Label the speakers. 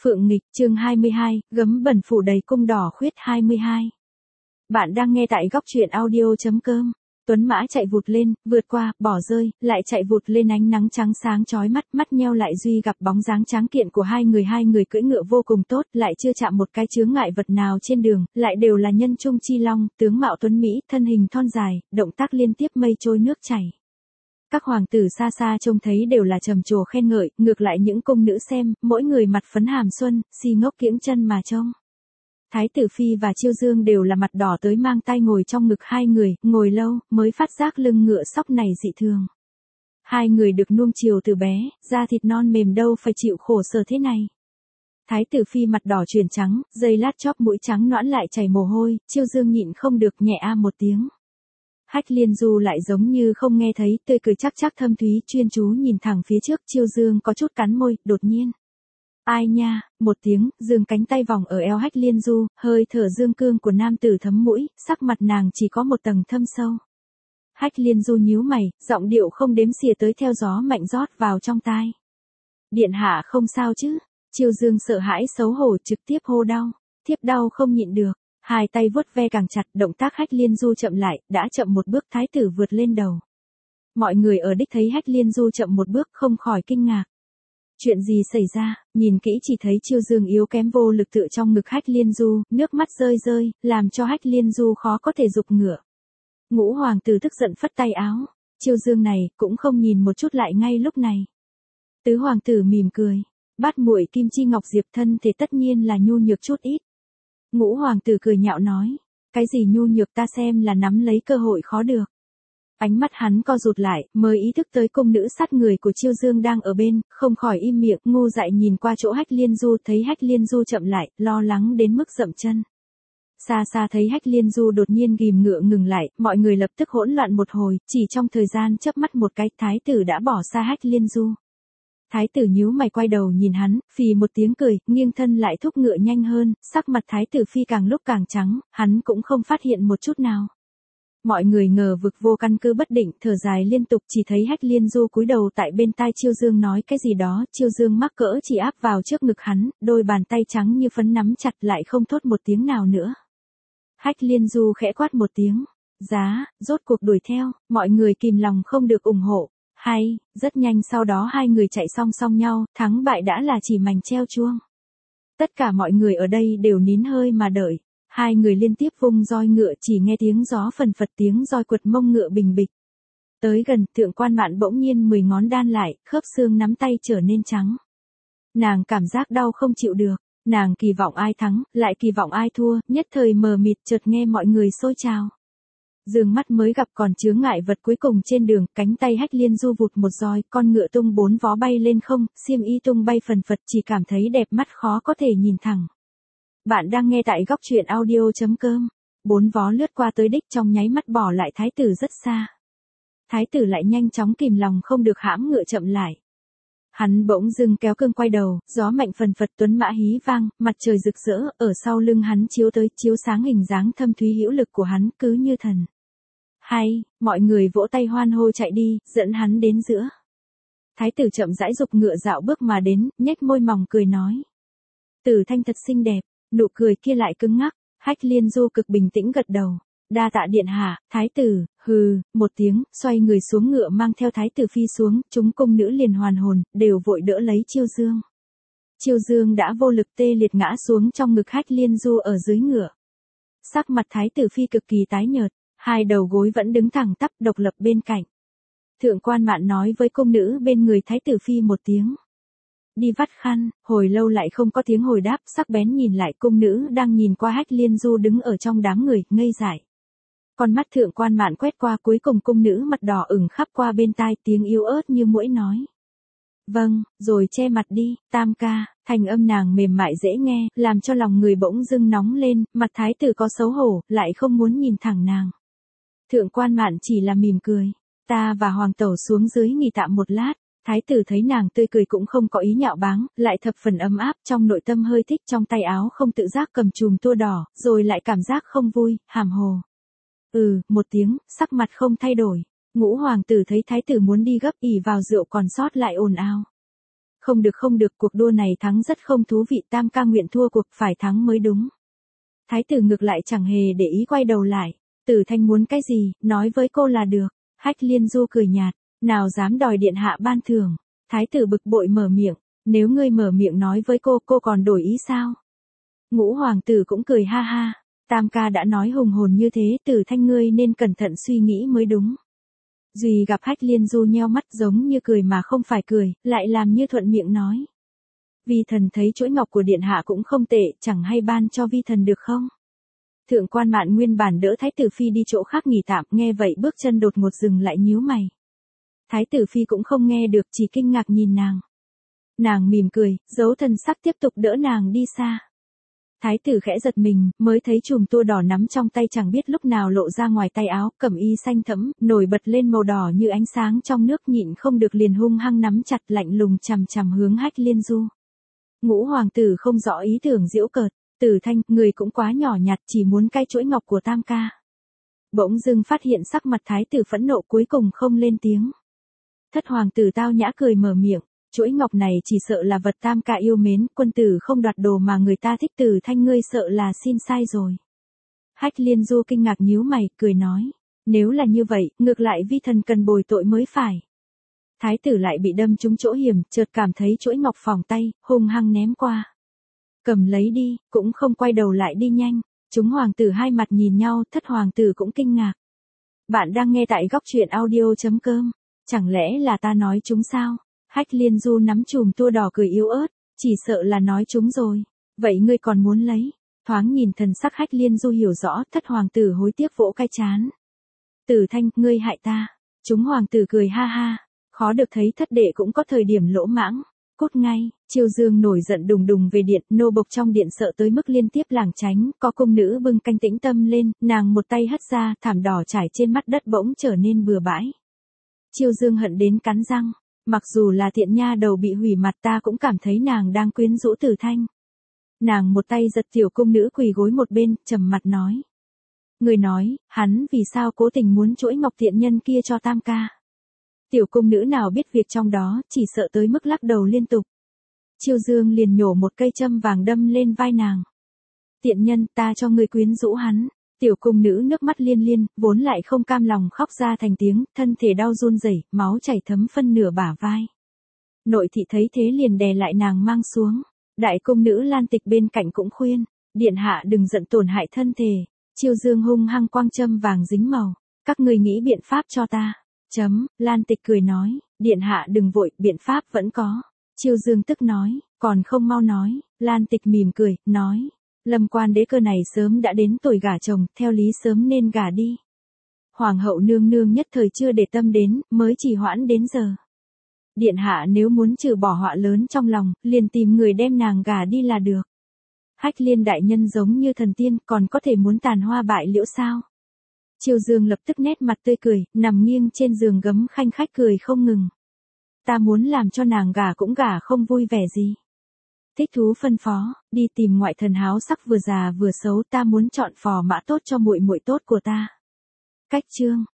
Speaker 1: Phượng nghịch, chương 22, gấm bẩn phủ đầy cung đỏ khuyết 22. Bạn đang nghe tại góc truyện audio.com. Tuấn mã chạy vụt lên, vượt qua, bỏ rơi, lại chạy vụt lên ánh nắng trắng sáng chói mắt, mắt nheo lại duy gặp bóng dáng tráng kiện của hai người cưỡi ngựa vô cùng tốt, lại chưa chạm một cái chướng ngại vật nào trên đường, lại đều là nhân trung chi long, tướng mạo tuấn mỹ, thân hình thon dài, động tác liên tiếp mây trôi nước chảy. Các hoàng tử xa xa trông thấy đều là trầm trồ khen ngợi, ngược lại những cung nữ xem, mỗi người mặt phấn hàm xuân, si ngốc kiễng chân mà trông. Thái tử Phi và Chiêu Dương đều là mặt đỏ tới mang tay ngồi trong ngực hai người, ngồi lâu, mới phát giác lưng ngựa sóc này dị thường. Hai người được nuông chiều từ bé, da thịt non mềm đâu phải chịu khổ sở thế này. Thái tử Phi mặt đỏ chuyển trắng, giây lát chóp mũi trắng nõn lại chảy mồ hôi, Chiêu Dương nhịn không được nhẹ a một tiếng. Hách Liên Du lại giống như không nghe thấy, tươi cười chắc thâm thúy chuyên chú nhìn thẳng phía trước, Chiêu Dương có chút cắn môi, đột nhiên. Ai nha, một tiếng, giương cánh tay vòng ở eo Hách Liên Du, hơi thở dương cương của nam tử thấm mũi, sắc mặt nàng chỉ có một tầng thâm sâu. Hách Liên Du nhíu mày, giọng điệu không đếm xỉa tới theo gió mạnh rót vào trong tai. Điện hạ không sao chứ? Chiêu Dương sợ hãi xấu hổ trực tiếp hô đau, thiếp đau không nhịn được. Hai tay vuốt ve càng chặt, động tác Hách Liên Du chậm lại, đã chậm một bước thái tử vượt lên đầu. Mọi người ở đích thấy Hách Liên Du chậm một bước không khỏi kinh ngạc. Chuyện gì xảy ra, nhìn kỹ chỉ thấy Chiêu Dương yếu kém vô lực tựa trong ngực Hách Liên Du, nước mắt rơi, làm cho Hách Liên Du khó có thể dục ngựa. Ngũ hoàng tử tức giận phất tay áo, Chiêu Dương này cũng không nhìn một chút lại ngay lúc này. Tứ hoàng tử mỉm cười, bát muội Kim Chi Ngọc Diệp thân thì tất nhiên là nhu nhược chút ít. Ngũ hoàng tử cười nhạo nói, cái gì nhu nhược ta xem là nắm lấy cơ hội khó được. Ánh mắt hắn co rụt lại, mới ý thức tới cung nữ sát người của Chiêu Dương đang ở bên, không khỏi im miệng, ngu dại nhìn qua chỗ Hách Liên Du, thấy Hách Liên Du chậm lại, lo lắng đến mức dậm chân. Xa xa thấy Hách Liên Du đột nhiên ghim ngựa ngừng lại, mọi người lập tức hỗn loạn một hồi, chỉ trong thời gian chớp mắt một cái, thái tử đã bỏ xa Hách Liên Du. Thái tử nhíu mày quay đầu nhìn hắn, phì một tiếng cười, nghiêng thân lại thúc ngựa nhanh hơn, sắc mặt thái tử Phi càng lúc càng trắng, hắn cũng không phát hiện một chút nào. Mọi người ngờ vực vô căn cứ bất định, thở dài liên tục, chỉ thấy Hách Liên Du cúi đầu tại bên tai Chiêu Dương nói cái gì đó, Chiêu Dương mắc cỡ chỉ áp vào trước ngực hắn, đôi bàn tay trắng như phấn nắm chặt lại không thốt một tiếng nào nữa. Hách Liên Du khẽ quát một tiếng, giá, rốt cuộc đuổi theo, mọi người kìm lòng không được ủng hộ. Hay, rất nhanh sau đó hai người chạy song song nhau, thắng bại đã là chỉ mảnh treo chuông. Tất cả mọi người ở đây đều nín hơi mà đợi. Hai người liên tiếp vung roi ngựa, chỉ nghe tiếng gió phần phật, tiếng roi quật mông ngựa bình bịch. Tới gần, Thượng Quan Mạn bỗng nhiên 10 ngón đan lại, khớp xương nắm tay trở nên trắng. Nàng cảm giác đau không chịu được, nàng kỳ vọng ai thắng, lại kỳ vọng ai thua, nhất thời mờ mịt, chợt nghe mọi người xôi trào. Dương mắt mới gặp còn chướng ngại vật cuối cùng trên đường, cánh tay Hách Liên Du vụt một roi, con ngựa tung 4 vó bay lên không, xiêm y tung bay phần phật, chỉ cảm thấy đẹp mắt khó có thể nhìn thẳng. Bạn đang nghe tại góc truyện audio.com. 4 vó lướt qua tới đích trong nháy mắt bỏ lại thái tử rất xa. Thái tử lại nhanh chóng kìm lòng không được hãm ngựa chậm lại. Hắn bỗng dưng kéo cương quay đầu, gió mạnh phần phật tuấn mã hí vang, mặt trời rực rỡ, ở sau lưng hắn chiếu tới, chiếu sáng hình dáng thâm thúy hữu lực của hắn, cứ như thần. Hay, mọi người vỗ tay hoan hô chạy đi, dẫn hắn đến giữa. Thái tử chậm rãi dục ngựa dạo bước mà đến, nhếch môi mỏng cười nói. Tử Thanh thật xinh đẹp, nụ cười kia lại cứng ngắc, Hách Liên Du cực bình tĩnh gật đầu. Đa tạ điện hạ, thái tử, hừ, một tiếng, xoay người xuống ngựa mang theo thái tử Phi xuống, chúng cung nữ liền hoàn hồn, đều vội đỡ lấy Chiêu Dương. Chiêu Dương đã vô lực tê liệt ngã xuống trong ngực Hách Liên Du ở dưới ngựa. Sắc mặt thái tử Phi cực kỳ tái nhợt, hai đầu gối vẫn đứng thẳng tắp độc lập bên cạnh. Thượng Quan Mạn nói với cung nữ bên người thái tử Phi một tiếng. Đi vắt khăn, hồi lâu lại không có tiếng hồi đáp, sắc bén nhìn lại cung nữ đang nhìn qua Hách Liên Du đứng ở trong đám người, ngây dại. Con mắt Thượng Quan Mạn quét qua, cuối cùng cung nữ mặt đỏ ửng khắp qua bên tai, tiếng yếu ớt như muỗi nói. Vâng, rồi che mặt đi, tam ca, thành âm nàng mềm mại dễ nghe, làm cho lòng người bỗng dưng nóng lên, mặt thái tử có xấu hổ, lại không muốn nhìn thẳng nàng. Thượng Quan Mạn chỉ là mỉm cười, ta và hoàng tẩu xuống dưới nghỉ tạm một lát. Thái tử thấy nàng tươi cười cũng không có ý nhạo báng, lại thập phần ấm áp, trong nội tâm hơi thích, trong tay áo không tự giác cầm chùm tua đỏ, rồi lại cảm giác không vui, hàm hồ. Một tiếng, sắc mặt không thay đổi. Ngũ hoàng tử thấy thái tử muốn đi gấp, ỉ vào rượu còn sót lại ồn ào. Không được, cuộc đua này thắng rất không thú vị, Tam ca nguyện thua cuộc, phải thắng mới đúng. Thái tử ngược lại chẳng hề để ý, quay đầu lại. Tử Thanh muốn cái gì, nói với cô là được. Hách Liên Du cười nhạt, nào dám đòi điện hạ ban thưởng. Thái tử bực bội mở miệng, nếu ngươi mở miệng nói với cô còn đổi ý sao? Ngũ hoàng tử cũng cười ha ha, Tam ca đã nói hùng hồn như thế, Tử Thanh ngươi nên cẩn thận suy nghĩ mới đúng. Duy gặp Hách Liên Du nheo mắt giống như cười mà không phải cười, lại làm như thuận miệng nói. Vi thần thấy chuỗi ngọc của điện hạ cũng không tệ, chẳng hay ban cho vi thần được không? Thượng quan Mạn nguyên bản đỡ Thái tử phi đi chỗ khác nghỉ tạm, nghe vậy bước chân đột ngột dừng lại nhíu mày. Thái tử phi cũng không nghe được, chỉ kinh ngạc nhìn nàng. Nàng mỉm cười, giấu thần sắc tiếp tục đỡ nàng đi xa. Thái tử khẽ giật mình, mới thấy chùm tua đỏ nắm trong tay chẳng biết lúc nào lộ ra ngoài tay áo, cẩm y xanh thẫm, nổi bật lên màu đỏ như ánh sáng trong nước, nhịn không được liền hung hăng nắm chặt, lạnh lùng chằm chằm hướng Hách Liên Du. Ngũ hoàng tử không rõ ý tưởng giễu cợt, Tử Thanh, người cũng quá nhỏ nhặt, chỉ muốn cái chuỗi ngọc của Tam ca. Bỗng dưng phát hiện sắc mặt thái tử phẫn nộ, cuối cùng không lên tiếng. Thất hoàng tử tao nhã cười mở miệng, chuỗi ngọc này chỉ sợ là vật Tam ca yêu mến, quân tử không đoạt đồ mà người ta thích, Tử Thanh ngươi sợ là xin sai rồi. Hách Liên Du kinh ngạc nhíu mày, cười nói, nếu là như vậy, ngược lại vi thần cần bồi tội mới phải. Thái tử lại bị đâm trúng chỗ hiểm, chợt cảm thấy chuỗi ngọc phỏng tay, hung hăng ném qua. Cầm lấy đi, cũng không quay đầu lại đi nhanh. Chúng hoàng tử hai mặt nhìn nhau, thất hoàng tử cũng kinh ngạc. Bạn đang nghe tại góc truyện audio.com. Chẳng lẽ là ta nói chúng sao? Hách Liên Du nắm chùm tua đỏ cười yếu ớt, chỉ sợ là nói chúng rồi. Vậy ngươi còn muốn lấy? Thoáng nhìn thần sắc Hách Liên Du hiểu rõ, thất hoàng tử hối tiếc vỗ cái chán. Tử Thanh, ngươi hại ta. Chúng hoàng tử cười ha ha. Khó được thấy thất đệ cũng có thời điểm lỗ mãng. Cút ngay, Chiêu Dương nổi giận đùng đùng về điện, nô bộc trong điện sợ tới mức liên tiếp lảng tránh, có cung nữ bưng canh tĩnh tâm lên, nàng một tay hất ra, thảm đỏ trải trên mặt đất bỗng trở nên bừa bãi. Chiêu Dương hận đến cắn răng, mặc dù là tiện nha đầu bị hủy mặt, ta cũng cảm thấy nàng đang quyến rũ Tử Thanh. Nàng một tay giật tiểu cung nữ quỳ gối một bên, trầm mặt nói. Người nói, hắn vì sao cố tình muốn chuỗi ngọc tiện nhân kia cho Tam ca. Tiểu cung nữ nào biết việc trong đó, chỉ sợ tới mức lắc đầu liên tục. Chiêu Dương liền nhổ một cây châm vàng đâm lên vai nàng. Tiện nhân, ta cho ngươi quyến rũ hắn. Tiểu cung nữ nước mắt liên liên, vốn lại không cam lòng khóc ra thành tiếng, thân thể đau run rẩy, máu chảy thấm phân nửa bả vai. Nội thị thấy thế liền đè lại nàng mang xuống. Đại cung nữ Lan Tịch bên cạnh cũng khuyên, điện hạ đừng giận tổn hại thân thể. Chiêu Dương hung hăng quang châm vàng dính màu. Các ngươi nghĩ biện pháp cho ta. Lan Tịch cười nói, điện hạ đừng vội, biện pháp vẫn có. Chiêu Dương tức nói, còn không mau nói. Lan Tịch mỉm cười, nói, Lâm quan đế cơ này sớm đã đến tuổi gả chồng, theo lý sớm nên gả đi. Hoàng hậu nương nương nhất thời chưa để tâm đến, mới trì hoãn đến giờ. Điện hạ nếu muốn trừ bỏ họa lớn trong lòng, liền tìm người đem nàng gả đi là được. Hách Liên đại nhân giống như thần tiên, còn có thể muốn tàn hoa bại liễu sao? Chiêu Dương lập tức nét mặt tươi cười, nằm nghiêng trên giường gấm khanh khách cười không ngừng. Ta muốn làm cho nàng gả cũng gả không vui vẻ gì. Thích thú phân phó, đi tìm ngoại thần háo sắc vừa già vừa xấu, ta muốn chọn phò mã tốt cho muội muội tốt của ta. Cách chương